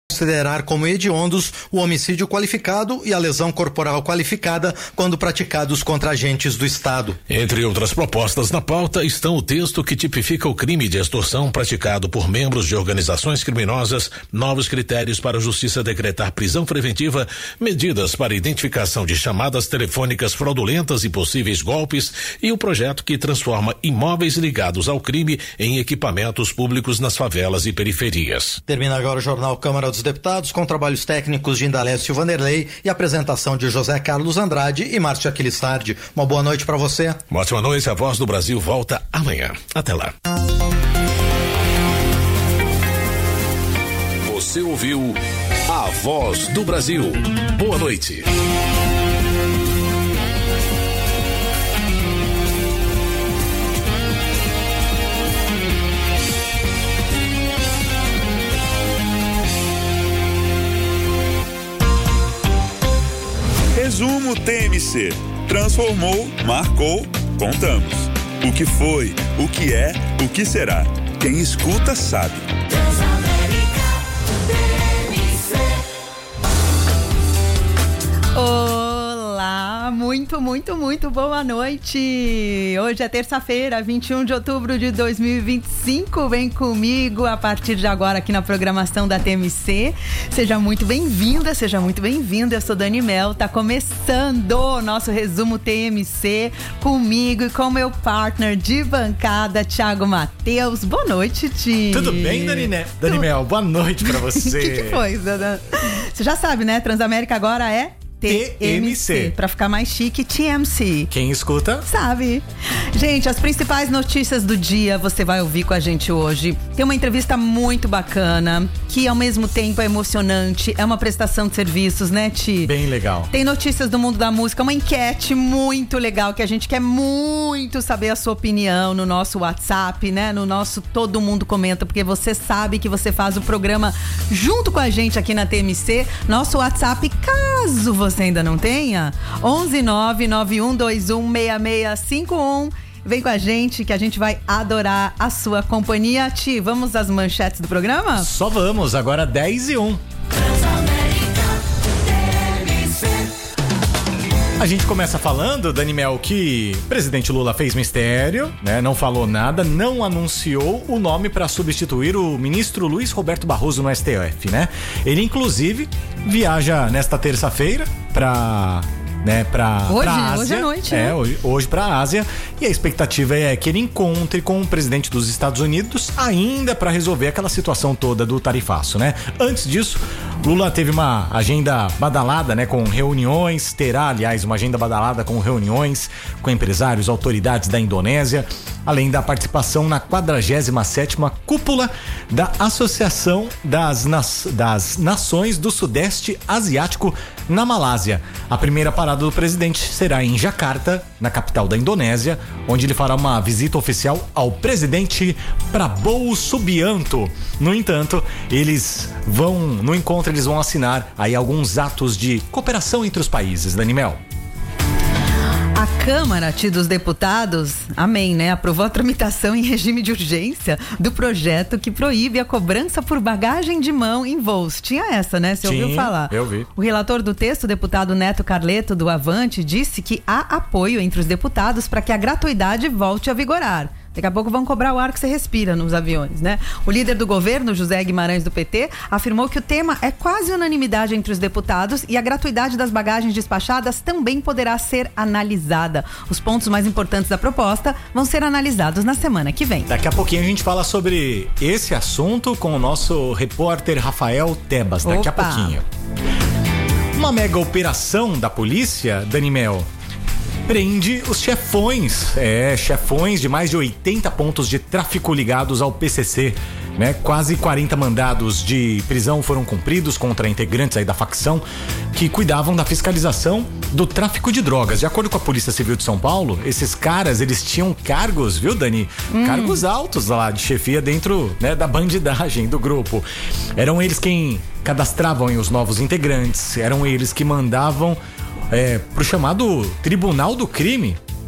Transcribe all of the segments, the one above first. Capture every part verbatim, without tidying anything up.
considerar como hediondos o homicídio qualificado e a lesão corporal qualificada quando praticados contra agentes do Estado. Entre outras propostas na pauta estão o texto que tipifica o crime de extorsão praticado por membros de organizações criminosas, novos critérios para a Justiça decretar prisão preventiva, medidas para identificação de chamadas telefônicas fraudulentas e possíveis golpes e o projeto que transforma imóveis ligados ao crime em equipamentos públicos nas favelas e periferias. Termina agora o Jornal Câmara dos Deputados com trabalhos técnicos de Indalécio Vanderlei e apresentação de José Carlos Andrade e Márcia Aquilissardi. Uma boa noite para você. Uma ótima noite. A Voz do Brasil volta amanhã. Até lá. Você ouviu A Voz do Brasil. Boa noite. Resumo T M C. Transformou, marcou, contamos. O que foi, o que é, o que será. Quem escuta sabe. Olá, muito, muito, muito boa noite. Hoje é terça-feira, vinte e um de outubro de dois mil e vinte e cinco. Vem comigo a partir de agora aqui na programação da T M C. Seja muito bem-vinda, seja muito bem-vinda. Eu sou Dani Mel. Tá começando o nosso resumo T M C comigo e com meu partner de bancada, Thiago Matheus. Boa noite, Ti. Tudo bem, Dani, né? Dani tu... Mel, boa noite pra você. O que, que foi, Dana? Você já sabe, né? Transamérica agora é T M C. Pra ficar mais chique, T M C. Quem escuta sabe. Gente, as principais notícias do dia você vai ouvir com a gente hoje. Tem uma entrevista muito bacana, que ao mesmo tempo é emocionante, é uma prestação de serviços, né, Ti? Bem legal. Tem notícias do mundo da música, uma enquete muito legal que a gente quer muito saber a sua opinião no nosso WhatsApp, né? No nosso Todo Mundo Comenta, porque você sabe que você faz o programa junto com a gente aqui na T M C. Nosso WhatsApp, caso você você ainda não tenha, onze nove nove um dois um seis seis cinco um. Vem com a gente que a gente vai adorar a sua companhia. Ti, vamos às manchetes do programa? Só vamos, agora dez e um. A gente começa falando, Dani Mel, que o presidente Lula fez mistério, né? Não falou nada, não anunciou o nome para substituir o ministro Luiz Roberto Barroso no S T F, né? Ele, inclusive, viaja nesta terça-feira para... né, pra, hoje, pra Ásia. Hoje à noite, é, né? hoje, hoje pra Ásia. E a expectativa é que ele encontre com o presidente dos Estados Unidos ainda para resolver aquela situação toda do tarifaço, né? Antes disso, Lula teve uma agenda badalada, né, com reuniões, terá, aliás, uma agenda badalada com reuniões com empresários, autoridades da Indonésia, além da participação na quadragésima sétima cúpula da Associação das, Nas, das Nações do Sudeste Asiático na Malásia. A primeira parada do presidente será em Jakarta, na capital da Indonésia, onde ele fará uma visita oficial ao presidente Prabowo Subianto. No entanto, eles vão, no encontro, eles vão assinar aí alguns atos de cooperação entre os países, Dani Mel. A Câmara dos Deputados, amém, né? Aprovou a tramitação em regime de urgência do projeto que proíbe a cobrança por bagagem de mão em voos. Tinha essa, né? Você Sim, ouviu falar? Eu vi. O relator do texto, o deputado Neto Carleto, do Avante, disse que há apoio entre os deputados para que a gratuidade volte a vigorar. Daqui a pouco vão cobrar o ar que você respira nos aviões, né? O líder do governo, José Guimarães, do P T, afirmou que o tema é quase unanimidade entre os deputados e a gratuidade das bagagens despachadas também poderá ser analisada. Os pontos mais importantes da proposta vão ser analisados na semana que vem. Daqui a pouquinho a gente fala sobre esse assunto com o nosso repórter Rafael Tebas. Daqui Opa. a pouquinho. Uma mega operação da polícia, Dani Mel, prende os chefões, é, chefões de mais de oitenta pontos de tráfico ligados ao P C C, né? Quase quarenta mandados de prisão foram cumpridos contra integrantes aí da facção que cuidavam da fiscalização do tráfico de drogas. De acordo com a Polícia Civil de São Paulo, esses caras, eles tinham cargos, viu, Dani? Hum. Cargos altos lá de chefia dentro, né, da bandidagem do grupo. Eram eles quem cadastravam os novos integrantes, eram eles que mandavam É, pro chamado Tribunal do Crime,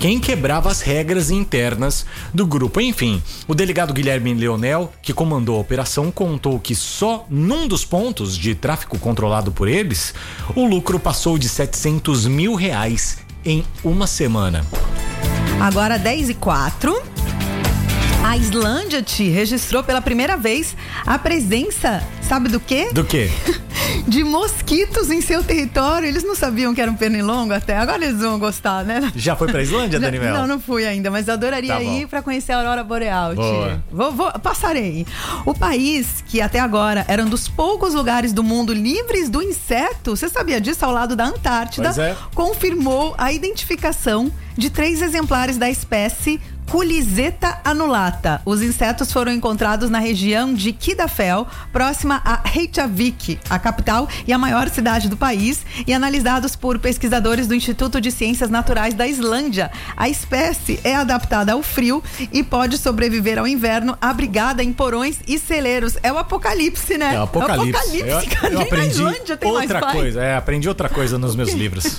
quem quebrava as regras internas do grupo. Enfim, o delegado Guilherme Leonel, que comandou a operação, contou que só num dos pontos de tráfico controlado por eles, o lucro passou de setecentos mil reais em uma semana. Agora dez e quatro. A Islândia, Ti, registrou pela primeira vez a presença, sabe do quê? Do quê? De mosquitos em seu território. Eles não sabiam que era um pernilongo até. Agora eles vão gostar, né? Já foi pra Islândia, Já, Daniel? Não, não fui ainda, mas eu adoraria tá ir pra conhecer a aurora boreal, Ti. Vou, vou, passarei. O país, que até agora era um dos poucos lugares do mundo livres do inseto, você sabia disso? Ao lado da Antártida, é. confirmou a identificação de três exemplares da espécie Culiseta anulata. Os insetos foram encontrados na região de Kidafell, próxima a Reykjavik, a capital e a maior cidade do país, e analisados por pesquisadores do Instituto de Ciências Naturais da Islândia. A espécie é adaptada ao frio e pode sobreviver ao inverno, abrigada em porões e celeiros. É o apocalipse, né? É o apocalipse. É o apocalipse, eu, cara. eu Nem aprendi na Islândia tem outra mais coisa. É, aprendi outra coisa nos meus livros.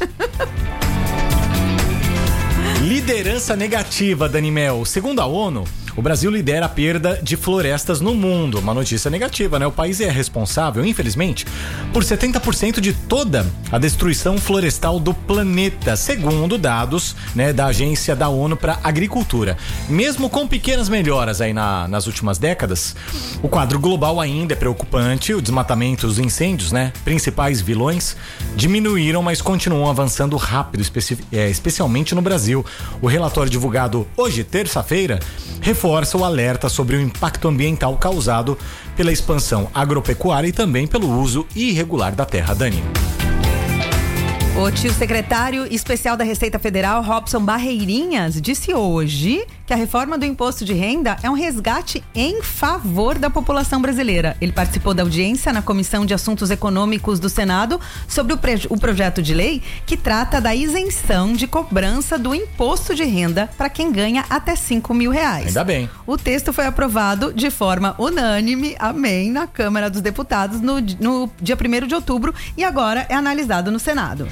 Liderança negativa, Danimel. Segundo a ONU, o Brasil lidera a perda de florestas no mundo. Uma notícia negativa, né? O país é responsável, infelizmente, por setenta por cento de toda a destruição florestal do planeta, segundo dados, né, da Agência da ONU para Agricultura. Mesmo com pequenas melhoras aí na, nas últimas décadas, o quadro global ainda é preocupante. O desmatamento e os incêndios, né, principais vilões, diminuíram, mas continuam avançando rápido, especi- é, especialmente no Brasil. O relatório divulgado hoje, terça-feira, reforça o alerta sobre o impacto ambiental causado pela expansão agropecuária e também pelo uso irregular da terra. Dani. O tio secretário especial da Receita Federal, Robson Barreirinhas, disse hoje que a reforma do imposto de renda é um resgate em favor da população brasileira. Ele participou da audiência na Comissão de Assuntos Econômicos do Senado sobre o, pre- o projeto de lei que trata da isenção de cobrança do imposto de renda para quem ganha até cinco mil reais. Ainda bem. O texto foi aprovado de forma unânime, amém, na Câmara dos Deputados no, no dia primeiro de outubro e agora é analisado no Senado.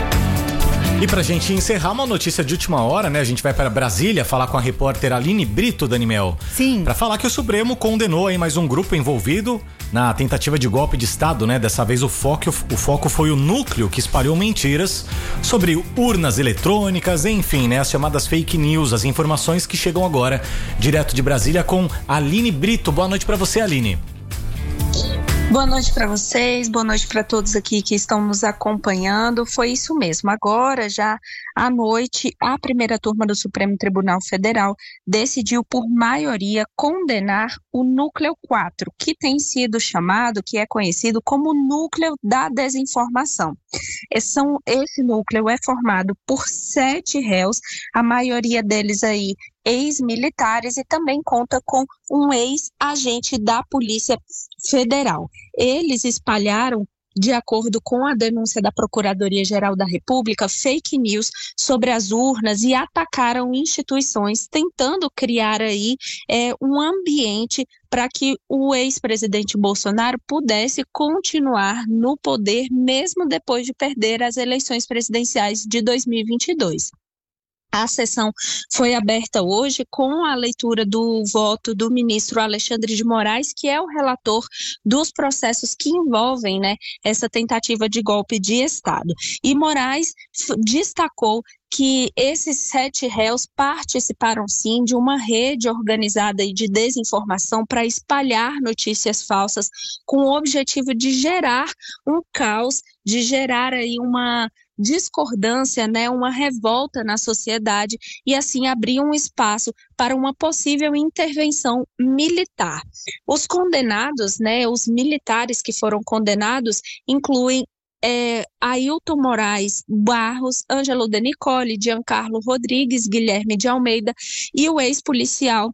E pra gente encerrar, uma notícia de última hora, né? A gente vai para Brasília falar com a repórter Aline Brito, Danimel. Sim. Pra falar que o Supremo condenou aí mais um grupo envolvido na tentativa de golpe de Estado, né? Dessa vez o foco, o foco foi o núcleo que espalhou mentiras sobre urnas eletrônicas, enfim, né? As chamadas fake news, as informações que chegam agora direto de Brasília com Aline Brito. Boa noite pra você, Aline. Boa noite para vocês, boa noite para todos aqui que estão nos acompanhando. Foi isso mesmo. Agora, já à noite, a primeira turma do Supremo Tribunal Federal decidiu por maioria condenar o Núcleo quatro, que tem sido chamado, que é conhecido como Núcleo da Desinformação. Esse, são, esse núcleo é formado por sete réus, a maioria deles aí ex-militares, e também conta com um ex-agente da Polícia Federal. Eles espalharam, de acordo com a denúncia da Procuradoria-Geral da República, fake news sobre as urnas e atacaram instituições, tentando criar aí é, um ambiente para que o ex-presidente Bolsonaro pudesse continuar no poder, mesmo depois de perder as eleições presidenciais de dois mil e vinte e dois. A sessão foi aberta hoje com a leitura do voto do ministro Alexandre de Moraes, que é o relator dos processos que envolvem, né, essa tentativa de golpe de Estado. E Moraes destacou que esses sete réus participaram sim de uma rede organizada de desinformação para espalhar notícias falsas com o objetivo de gerar um caos, de gerar aí uma discordância, né, uma revolta na sociedade e assim abrir um espaço para uma possível intervenção militar. Os condenados, né, os militares que foram condenados incluem É, Ailton Moraes Barros, Ângelo de Nicole, Giancarlo Rodrigues, Guilherme de Almeida e o ex-policial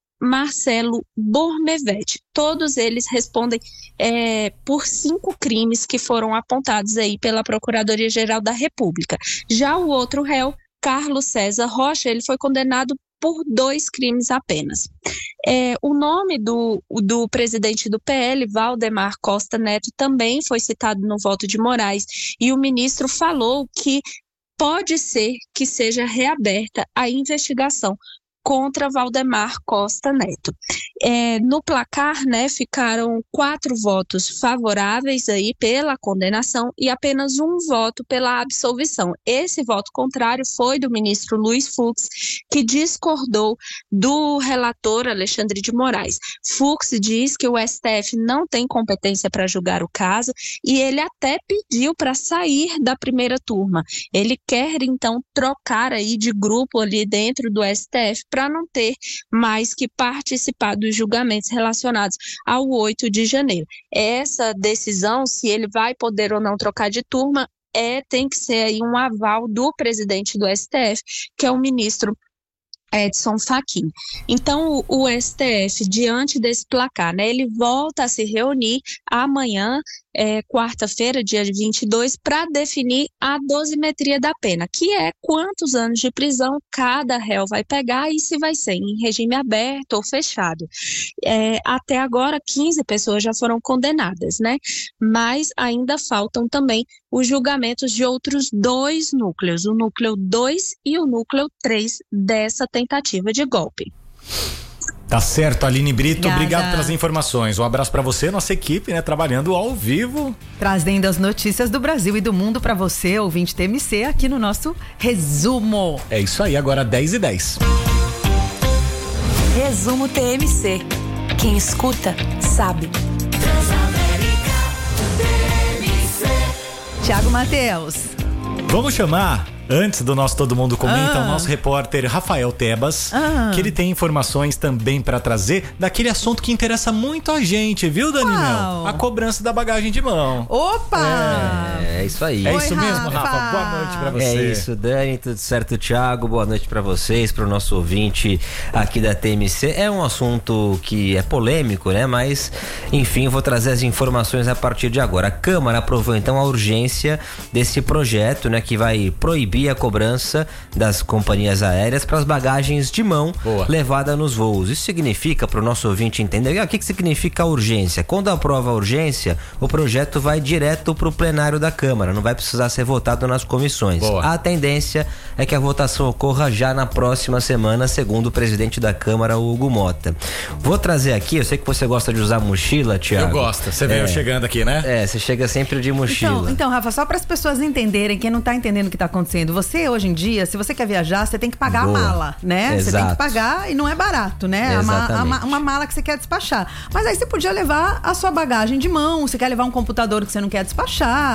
Marcelo Bornevet. Todos eles respondem é, por cinco crimes que foram apontados aí pela Procuradoria-Geral da República. Já o outro réu, Carlos César Rocha, ele foi condenado por dois crimes apenas. É, o nome do, do presidente do P L, Valdemar Costa Neto, também foi citado no voto de Moraes, e o ministro falou que pode ser que seja reaberta a investigação contra Valdemar Costa Neto. É, no placar, né, ficaram quatro votos favoráveis aí pela condenação e apenas um voto pela absolvição. Esse voto contrário foi do ministro Luiz Fux, que discordou do relator Alexandre de Moraes. Fux diz que o S T F não tem competência para julgar o caso e ele até pediu para sair da primeira turma. Ele quer, então, trocar aí de grupo ali dentro do S T F para não ter mais que participar dos julgamentos relacionados ao oito de janeiro. Essa decisão, se ele vai poder ou não trocar de turma, é, tem que ser aí um aval do presidente do S T F, que é o ministro Edson Fachin. Então, o, o S T F, diante desse placar, né, ele volta a se reunir amanhã, é, quarta-feira, dia vinte e dois, para definir a dosimetria da pena, que é quantos anos de prisão cada réu vai pegar e se vai ser em regime aberto ou fechado. É, até agora, quinze pessoas já foram condenadas, né? Mas ainda faltam também os julgamentos de outros dois núcleos, o núcleo dois e o núcleo três dessa tentativa de golpe. Tá certo, Aline Brito, Obrigada. Obrigado pelas informações. Um abraço pra você, nossa equipe, né, trabalhando ao vivo. Trazendo as notícias do Brasil e do mundo pra você, ouvinte T M C, aqui no nosso resumo. É isso aí, agora dez e dez. Resumo T M C. Quem escuta, sabe. Tiago Mateus. Vamos chamar, antes do nosso Todo Mundo Comenta, Ah. o nosso repórter Rafael Tebas, Ah. que ele tem informações também pra trazer daquele assunto que interessa muito a gente, viu, Dani Qual? Mel? A cobrança da bagagem de mão. Opa! É isso aí. É Oi, isso mesmo, Rafa. Rafa? Boa noite pra você. É isso, Dani, tudo certo, Thiago? Boa noite pra vocês, pro nosso ouvinte aqui da T M C. É um assunto que é polêmico, né? Mas, enfim, vou trazer as informações a partir de agora. A Câmara aprovou então a urgência desse projeto, né? Que vai proibir a cobrança das companhias aéreas para as bagagens de mão Boa. levada nos voos. Isso significa, pro nosso ouvinte entender, o que, que significa a urgência? Quando aprova a urgência, o projeto vai direto pro plenário da Câmara, não vai precisar ser votado nas comissões. Boa. A tendência é que a votação ocorra já na próxima semana, segundo o presidente da Câmara, Hugo Mota. Vou trazer aqui, eu sei que você gosta de usar mochila, Thiago. Eu gosto, você veio É. chegando aqui, né? É, você chega sempre de mochila. Então, então, Rafa, só para as pessoas entenderem, quem não tá entendendo o que tá acontecendo, você hoje em dia, se você quer viajar, você tem que pagar Boa. a mala, né? Você tem Exato. que pagar e não é barato, né? A ma- a ma- Exatamente. uma mala que você quer despachar. Mas aí você podia levar a sua bagagem de mão, você quer levar um computador que você não quer despachar.